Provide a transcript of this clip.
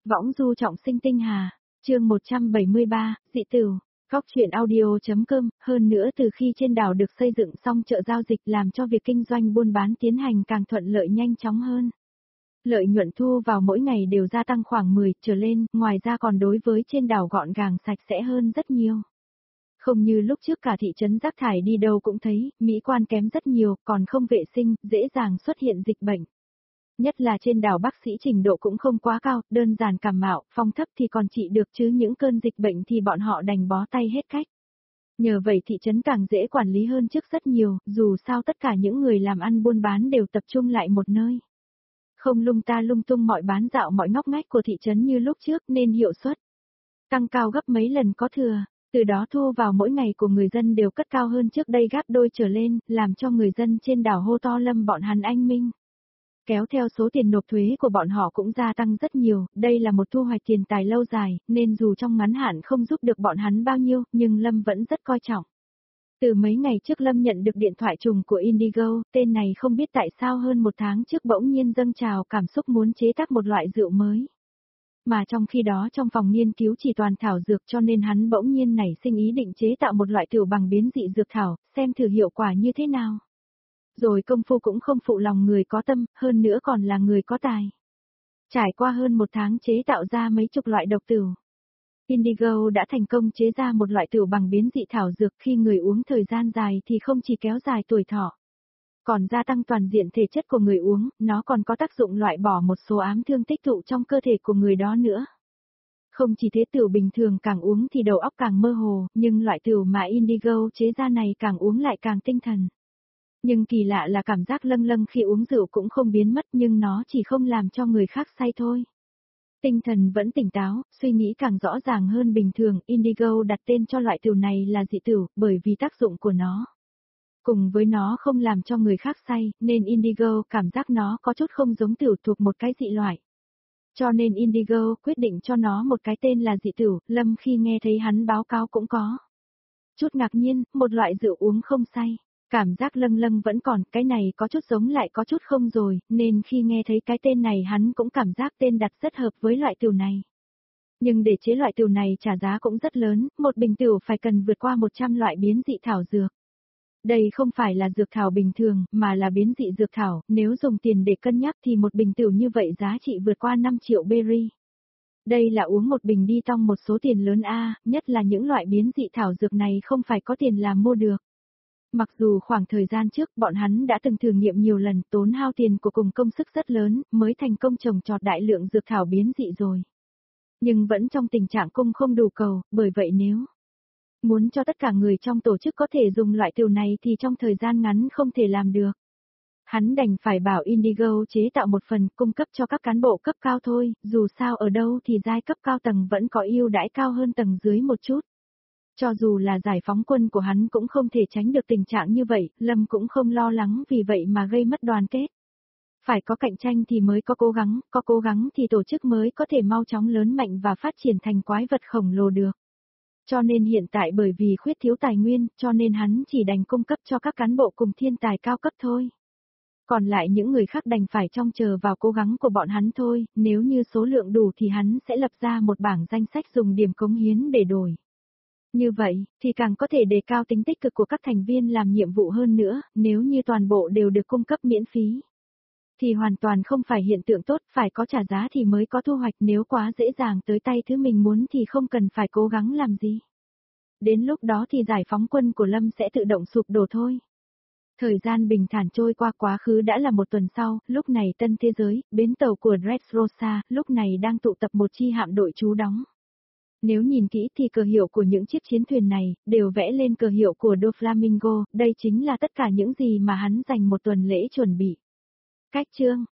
Võng du trọng sinh tinh hà, chương 173, dị tửu, góc truyện audio.com, hơn nữa từ khi trên đảo được xây dựng xong chợ giao dịch làm cho việc kinh doanh buôn bán tiến hành càng thuận lợi nhanh chóng hơn. Lợi nhuận thu vào mỗi ngày đều gia tăng khoảng 10 trở lên, ngoài ra còn đối với trên đảo gọn gàng sạch sẽ hơn rất nhiều. Không như lúc trước cả thị trấn rác thải đi đâu cũng thấy, mỹ quan kém rất nhiều, còn không vệ sinh, dễ dàng xuất hiện dịch bệnh. Nhất là trên đảo bác sĩ trình độ cũng không quá cao, đơn giản cảm mạo, phong thấp thì còn trị được chứ những cơn dịch bệnh thì bọn họ đành bó tay hết cách. Nhờ vậy thị trấn càng dễ quản lý hơn trước rất nhiều, dù sao tất cả những người làm ăn buôn bán đều tập trung lại một nơi. Không lung ta lung tung mọi bán dạo mọi ngóc ngách của thị trấn như lúc trước nên hiệu suất tăng cao gấp mấy lần có thừa, từ đó thu vào mỗi ngày của người dân đều cất cao hơn trước đây gấp đôi trở lên, làm cho người dân trên đảo hô to Lâm bọn hắn anh minh. Kéo theo số tiền nộp thuế của bọn họ cũng gia tăng rất nhiều, đây là một thu hoạch tiền tài lâu dài, nên dù trong ngắn hạn không giúp được bọn hắn bao nhiêu, nhưng Lâm vẫn rất coi trọng. Từ mấy ngày trước Lâm nhận được điện thoại trùng của Indigo, tên này không biết tại sao hơn một tháng trước bỗng nhiên dâng trào cảm xúc muốn chế tác một loại rượu mới. Mà trong khi đó trong phòng nghiên cứu chỉ toàn thảo dược cho nên hắn bỗng nhiên nảy sinh ý định chế tạo một loại rượu bằng biến dị dược thảo, xem thử hiệu quả như thế nào. Rồi công phu cũng không phụ lòng người có tâm, hơn nữa còn là người có tài. Trải qua hơn một tháng chế tạo ra mấy chục loại độc tửu, Indigo đã thành công chế ra một loại tửu bằng biến dị thảo dược khi người uống thời gian dài thì không chỉ kéo dài tuổi thọ, còn gia tăng toàn diện thể chất của người uống, nó còn có tác dụng loại bỏ một số ám thương tích tụ trong cơ thể của người đó nữa. Không chỉ thế tửu bình thường càng uống thì đầu óc càng mơ hồ, nhưng loại tửu mà Indigo chế ra này càng uống lại càng tinh thần. Nhưng kỳ lạ là cảm giác lâng lâng khi uống rượu cũng không biến mất nhưng nó chỉ không làm cho người khác say thôi. Tinh thần vẫn tỉnh táo, suy nghĩ càng rõ ràng hơn bình thường, Indigo đặt tên cho loại tửu này là dị tửu, bởi vì tác dụng của nó. Cùng với nó không làm cho người khác say, nên Indigo cảm giác nó có chút không giống tửu thuộc một cái dị loại. Cho nên Indigo quyết định cho nó một cái tên là dị tửu, Lâm khi nghe thấy hắn báo cáo cũng có chút ngạc nhiên, một loại rượu uống không say. Cảm giác lâng lâng vẫn còn, cái này có chút giống lại có chút không rồi, nên khi nghe thấy cái tên này hắn cũng cảm giác tên đặt rất hợp với loại tửu này. Nhưng để chế loại tửu này trả giá cũng rất lớn, một bình tửu phải cần vượt qua 100 loại biến dị thảo dược. Đây không phải là dược thảo bình thường, mà là biến dị dược thảo, nếu dùng tiền để cân nhắc thì một bình tửu như vậy giá trị vượt qua 5 triệu berry. Đây là uống một bình đi tong một số tiền lớn nhất là những loại biến dị thảo dược này không phải có tiền làm mua được. Mặc dù khoảng thời gian trước bọn hắn đã từng thử nghiệm nhiều lần tốn hao tiền của cùng công sức rất lớn mới thành công trồng trọt đại lượng dược thảo biến dị rồi. Nhưng vẫn trong tình trạng cung không đủ cầu, bởi vậy nếu muốn cho tất cả người trong tổ chức có thể dùng loại tửu này thì trong thời gian ngắn không thể làm được. Hắn đành phải bảo Indigo chế tạo một phần cung cấp cho các cán bộ cấp cao thôi, dù sao ở đâu thì giai cấp cao tầng vẫn có ưu đãi cao hơn tầng dưới một chút. Cho dù là giải phóng quân của hắn cũng không thể tránh được tình trạng như vậy, Lâm cũng không lo lắng vì vậy mà gây mất đoàn kết. Phải có cạnh tranh thì mới có cố gắng thì tổ chức mới có thể mau chóng lớn mạnh và phát triển thành quái vật khổng lồ được. Cho nên hiện tại bởi vì khuyết thiếu tài nguyên, cho nên hắn chỉ đành cung cấp cho các cán bộ cùng thiên tài cao cấp thôi. Còn lại những người khác đành phải trông chờ vào cố gắng của bọn hắn thôi, nếu như số lượng đủ thì hắn sẽ lập ra một bảng danh sách dùng điểm cống hiến để đổi. Như vậy, thì càng có thể đề cao tính tích cực của các thành viên làm nhiệm vụ hơn nữa, nếu như toàn bộ đều được cung cấp miễn phí. Thì hoàn toàn không phải hiện tượng tốt, phải có trả giá thì mới có thu hoạch, nếu quá dễ dàng tới tay thứ mình muốn thì không cần phải cố gắng làm gì. Đến lúc đó thì giải phóng quân của Lâm sẽ tự động sụp đổ thôi. Thời gian bình thản trôi qua quá khứ đã là một tuần sau, lúc này Tân Thế Giới, bến tàu của Dressrosa, lúc này đang tụ tập một chi hạm đội trú đóng. Nếu nhìn kỹ thì cờ hiệu của những chiếc chiến thuyền này, đều vẽ lên cờ hiệu của Doflamingo, đây chính là tất cả những gì mà hắn dành một tuần lễ chuẩn bị. Cách chương,